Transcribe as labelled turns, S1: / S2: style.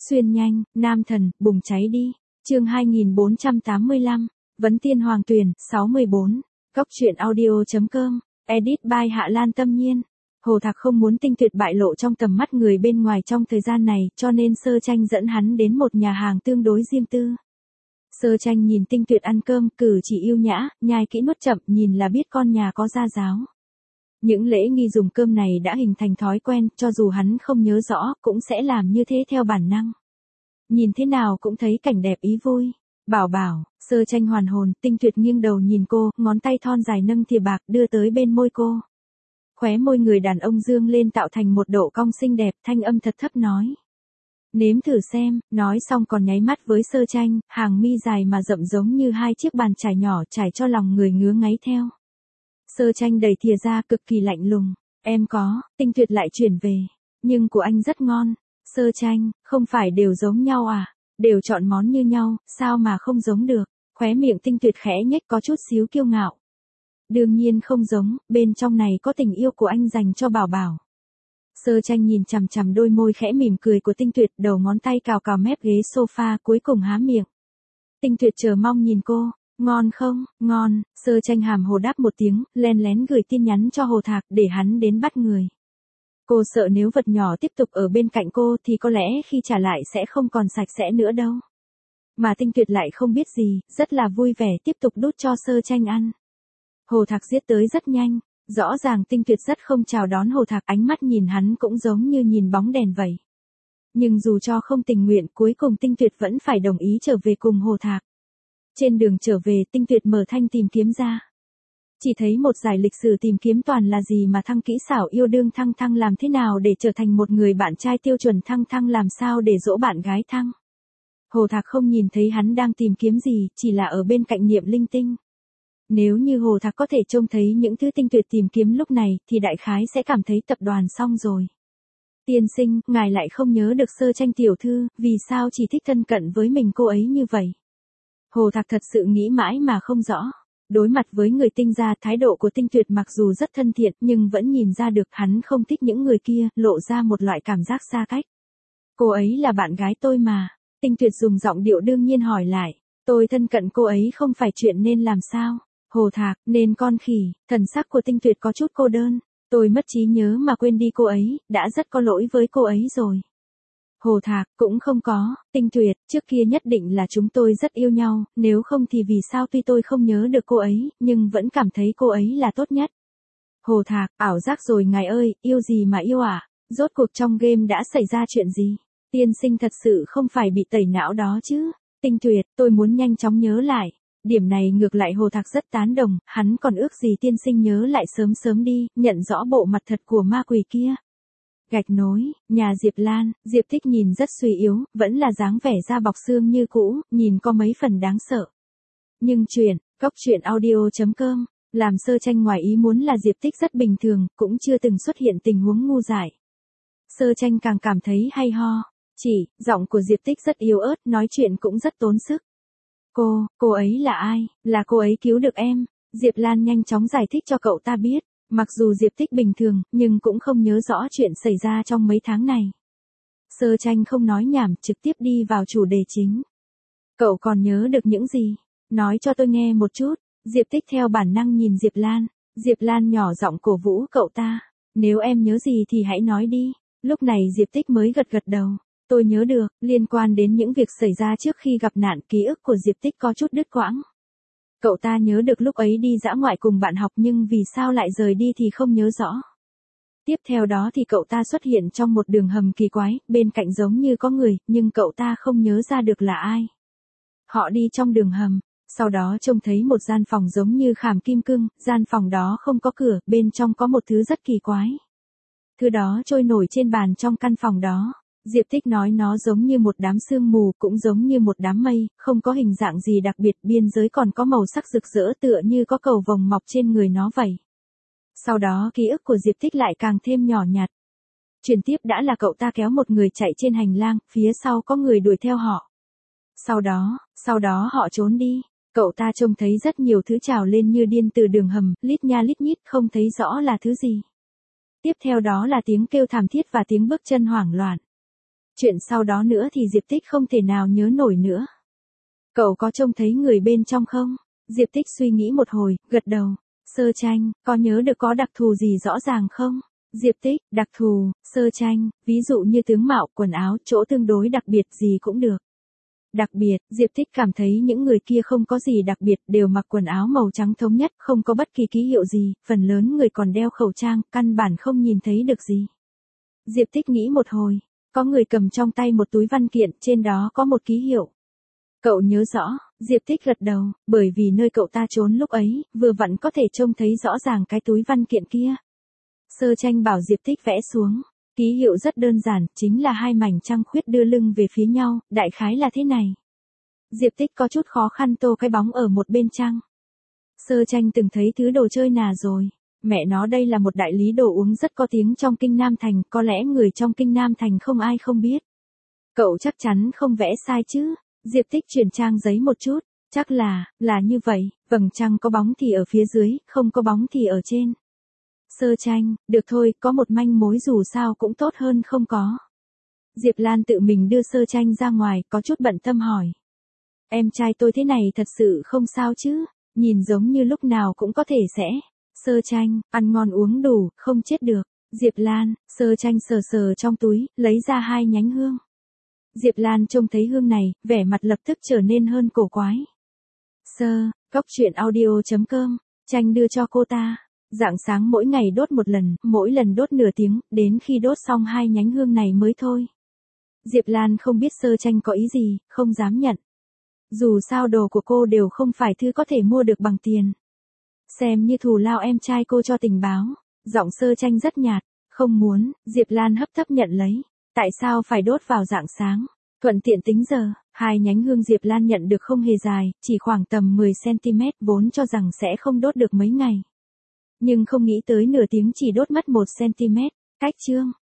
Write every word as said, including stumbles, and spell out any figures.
S1: Xuyên nhanh, nam thần, bùng cháy đi. Chương hai nghìn bốn trăm tám mươi lăm, Vấn Tiên Hoàng Tuyền, sáu mươi bốn. Góc truyện audio.com, edit by Hạ Lan Tâm Nhiên. Hồ Thạc không muốn Tinh Tuyệt bại lộ trong tầm mắt người bên ngoài trong thời gian này, cho nên Sơ Tranh dẫn hắn đến một nhà hàng tương đối riêng tư. Sơ Tranh nhìn Tinh Tuyệt ăn cơm, cử chỉ yêu nhã, nhai kỹ nuốt chậm, nhìn là biết con nhà có gia giáo. Những lễ nghi dùng cơm này đã hình thành thói quen, cho dù hắn không nhớ rõ, cũng sẽ làm như thế theo bản năng. Nhìn thế nào cũng thấy cảnh đẹp ý vui. Bảo bảo, Sơ Tranh hoàn hồn, Tinh Tuyệt nghiêng đầu nhìn cô, ngón tay thon dài nâng thìa bạc đưa tới bên môi cô. Khóe môi người đàn ông dương lên tạo thành một độ cong xinh đẹp, thanh âm thật thấp nói. Nếm thử xem, nói xong còn nháy mắt với Sơ Tranh, hàng mi dài mà rậm giống như hai chiếc bàn chải nhỏ trải cho lòng người ngứa ngáy theo. Sơ Tranh đẩy thìa ra cực kỳ lạnh lùng. Em có, Tinh Tuyệt lại chuyển về. Nhưng của anh rất ngon. Sơ Tranh, không phải đều giống nhau à? Đều chọn món như nhau, sao mà không giống được? Khóe miệng Tinh Tuyệt khẽ nhếch có chút xíu kiêu ngạo. Đương nhiên không giống, bên trong này có tình yêu của anh dành cho bảo bảo. Sơ Tranh nhìn chằm chằm đôi môi khẽ mỉm cười của Tinh Tuyệt, đầu ngón tay cào cào mép ghế sofa, cuối cùng há miệng. Tinh Tuyệt chờ mong nhìn cô. Ngon không, ngon, Sơ Tranh hàm hồ đáp một tiếng, len lén gửi tin nhắn cho Hồ Thạc để hắn đến bắt người. Cô sợ nếu vật nhỏ tiếp tục ở bên cạnh cô thì có lẽ khi trả lại sẽ không còn sạch sẽ nữa đâu. Mà Tinh Tuyệt lại không biết gì, rất là vui vẻ tiếp tục đút cho Sơ Tranh ăn. Hồ Thạc giết tới rất nhanh, rõ ràng Tinh Tuyệt rất không chào đón Hồ Thạc, ánh mắt nhìn hắn cũng giống như nhìn bóng đèn vậy. Nhưng dù cho không tình nguyện, cuối cùng Tinh Tuyệt vẫn phải đồng ý trở về cùng Hồ Thạc. Trên đường trở về, Tinh Tuyệt mở thanh tìm kiếm ra. Chỉ thấy một giải lịch sử tìm kiếm toàn là gì mà Thăng kỹ xảo yêu đương, Thăng Thăng làm thế nào để trở thành một người bạn trai tiêu chuẩn, Thăng Thăng làm sao để dỗ bạn gái Thăng. Hồ Thạc không nhìn thấy hắn đang tìm kiếm gì, chỉ là ở bên cạnh niệm linh tinh. Nếu như Hồ Thạc có thể trông thấy những thứ Tinh Tuyệt tìm kiếm lúc này, thì đại khái sẽ cảm thấy tập đoàn xong rồi. Tiên sinh, ngài lại không nhớ được Sơ Tranh tiểu thư, vì sao chỉ thích thân cận với mình cô ấy như vậy? Hồ Thạc thật sự nghĩ mãi mà không rõ. Đối mặt với người Tinh gia, thái độ của Tinh Tuyệt mặc dù rất thân thiện, nhưng vẫn nhìn ra được hắn không thích những người kia, lộ ra một loại cảm giác xa cách. Cô ấy là bạn gái tôi mà. Tinh Tuyệt dùng giọng điệu đương nhiên hỏi lại. Tôi thân cận cô ấy không phải chuyện nên làm sao? Hồ Thạc, nên con khỉ. Thần sắc của Tinh Tuyệt có chút cô đơn. Tôi mất trí nhớ mà quên đi cô ấy, đã rất có lỗi với cô ấy rồi. Hồ Thạc, cũng không có, Tinh Tuyệt, trước kia nhất định là chúng tôi rất yêu nhau, nếu không thì vì sao tuy tôi không nhớ được cô ấy, nhưng vẫn cảm thấy cô ấy là tốt nhất. Hồ Thạc, ảo giác rồi ngài ơi, yêu gì mà yêu à? Rốt cuộc trong game đã xảy ra chuyện gì? Tiên sinh thật sự không phải bị tẩy não đó chứ? Tinh Tuyệt, tôi muốn nhanh chóng nhớ lại. Điểm này ngược lại Hồ Thạc rất tán đồng, hắn còn ước gì tiên sinh nhớ lại sớm sớm đi, nhận rõ bộ mặt thật của ma quỷ kia. Gạch nối, nhà Diệp Lan, Diệp Tích nhìn rất suy yếu, vẫn là dáng vẻ da bọc xương như cũ, nhìn có mấy phần đáng sợ. Nhưng chuyện, góc truyện audio.com, làm Sơ Tranh ngoài ý muốn là Diệp Tích rất bình thường, cũng chưa từng xuất hiện tình huống ngu dại. Sơ Tranh càng cảm thấy hay ho, chỉ, giọng của Diệp Tích rất yếu ớt, nói chuyện cũng rất tốn sức. Cô, cô ấy là ai? Là cô ấy cứu được em. Diệp Lan nhanh chóng giải thích cho cậu ta biết. Mặc dù Diệp Tích bình thường, nhưng cũng không nhớ rõ chuyện xảy ra trong mấy tháng này. Sơ Tranh không nói nhảm, trực tiếp đi vào chủ đề chính. Cậu còn nhớ được những gì? Nói cho tôi nghe một chút. Diệp Tích theo bản năng nhìn Diệp Lan. Diệp Lan nhỏ giọng cổ vũ cậu ta. Nếu em nhớ gì thì hãy nói đi. Lúc này Diệp Tích mới gật gật đầu. Tôi nhớ được, liên quan đến những việc xảy ra trước khi gặp nạn, ký ức của Diệp Tích có chút đứt quãng. Cậu ta nhớ được lúc ấy đi dã ngoại cùng bạn học nhưng vì sao lại rời đi thì không nhớ rõ. Tiếp theo đó thì cậu ta xuất hiện trong một đường hầm kỳ quái, bên cạnh giống như có người, nhưng cậu ta không nhớ ra được là ai. Họ đi trong đường hầm, sau đó trông thấy một gian phòng giống như khảm kim cương, gian phòng đó không có cửa, bên trong có một thứ rất kỳ quái. Thứ đó trôi nổi trên bàn trong căn phòng đó. Diệp Tích nói nó giống như một đám sương mù, cũng giống như một đám mây, không có hình dạng gì đặc biệt, biên giới còn có màu sắc rực rỡ tựa như có cầu vồng mọc trên người nó vậy. Sau đó ký ức của Diệp Tích lại càng thêm nhỏ nhặt. Truyền tiếp đã là cậu ta kéo một người chạy trên hành lang, phía sau có người đuổi theo họ. Sau đó, sau đó họ trốn đi. Cậu ta trông thấy rất nhiều thứ trào lên như điên từ đường hầm, lít nha lít nhít, không thấy rõ là thứ gì. Tiếp theo đó là tiếng kêu thảm thiết và tiếng bước chân hoảng loạn. Chuyện sau đó nữa thì Diệp Tích không thể nào nhớ nổi nữa. Cậu có trông thấy người bên trong không? Diệp Tích suy nghĩ một hồi, gật đầu. Sơ Tranh, có nhớ được có đặc thù gì rõ ràng không? Diệp Tích, đặc thù, Sơ Tranh, ví dụ như tướng mạo, quần áo, chỗ tương đối đặc biệt gì cũng được. Đặc biệt, Diệp Tích cảm thấy những người kia không có gì đặc biệt, đều mặc quần áo màu trắng thống nhất, không có bất kỳ ký hiệu gì, phần lớn người còn đeo khẩu trang, căn bản không nhìn thấy được gì. Diệp Tích nghĩ một hồi, có người cầm trong tay một túi văn kiện, trên đó có một ký hiệu. Cậu nhớ rõ, Diệp Tích gật đầu, bởi vì nơi cậu ta trốn lúc ấy, vừa vặn có thể trông thấy rõ ràng cái túi văn kiện kia. Sơ Tranh bảo Diệp Tích vẽ xuống. Ký hiệu rất đơn giản, chính là hai mảnh trăng khuyết đưa lưng về phía nhau, đại khái là thế này. Diệp Tích có chút khó khăn tô cái bóng ở một bên trăng. Sơ Tranh từng thấy thứ đồ chơi nào rồi. Mẹ nó đây là một đại lý đồ uống rất có tiếng trong Kinh Nam Thành, có lẽ người trong Kinh Nam Thành không ai không biết. Cậu chắc chắn không vẽ sai chứ? Diệp Tích chuyển trang giấy một chút, chắc là, là như vậy, vầng trăng có bóng thì ở phía dưới, không có bóng thì ở trên. Sơ Tranh, được thôi, có một manh mối dù sao cũng tốt hơn không có. Diệp Lan tự mình đưa Sơ Tranh ra ngoài, có chút bận tâm hỏi. Em trai tôi thế này thật sự không sao chứ, nhìn giống như lúc nào cũng có thể sẽ. Sơ Tranh, ăn ngon uống đủ, không chết được. Diệp Lan, Sơ Tranh sờ sờ trong túi, lấy ra hai nhánh hương. Diệp Lan trông thấy hương này, vẻ mặt lập tức trở nên hơn cổ quái. Sơ, cốc truyện audio chấm com, Tranh đưa cho cô ta. Rạng sáng mỗi ngày đốt một lần, mỗi lần đốt nửa tiếng, đến khi đốt xong hai nhánh hương này mới thôi. Diệp Lan không biết Sơ Tranh có ý gì, không dám nhận. Dù sao đồ của cô đều không phải thứ có thể mua được bằng tiền. Xem như thù lao em trai cô cho tình báo. Giọng Sơ Tranh rất nhạt, không muốn, Diệp Lan hấp tấp nhận lấy. Tại sao phải đốt vào rạng sáng? Thuận tiện tính giờ, hai nhánh hương Diệp Lan nhận được không hề dài, chỉ khoảng tầm mười xăng-ti-mét, vốn cho rằng sẽ không đốt được mấy ngày. Nhưng không nghĩ tới nửa tiếng chỉ đốt mất một xăng-ti-mét, cách chương.